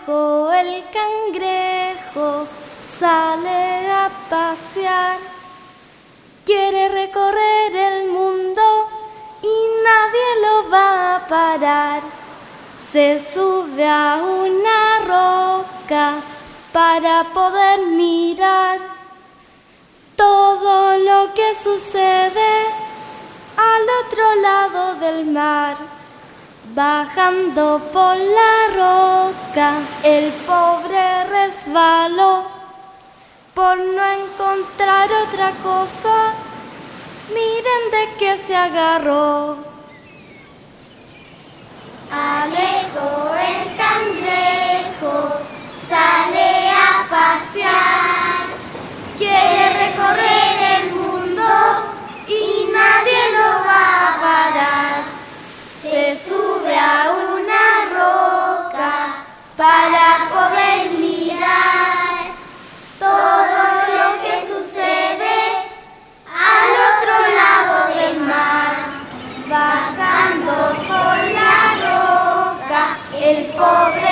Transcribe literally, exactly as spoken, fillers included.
alejo el cangrejo sale a pasear. Quiere recorrer el mundo y nadie lo va a parar. Se sube a una roca para poder mirar todo lo que sucede al otro lado del mar. Bajando por la roca, el pobre resbaló por no encontrar otra cosa. Miren de qué se agarró. Alejo el cangrejo sale a pasear. Quiere recorrer el mundo y nadie lo va a parar. Se sube a una roca para poder mirar todo lo que sucede al otro lado del mar. Bajando por la roca, el pobre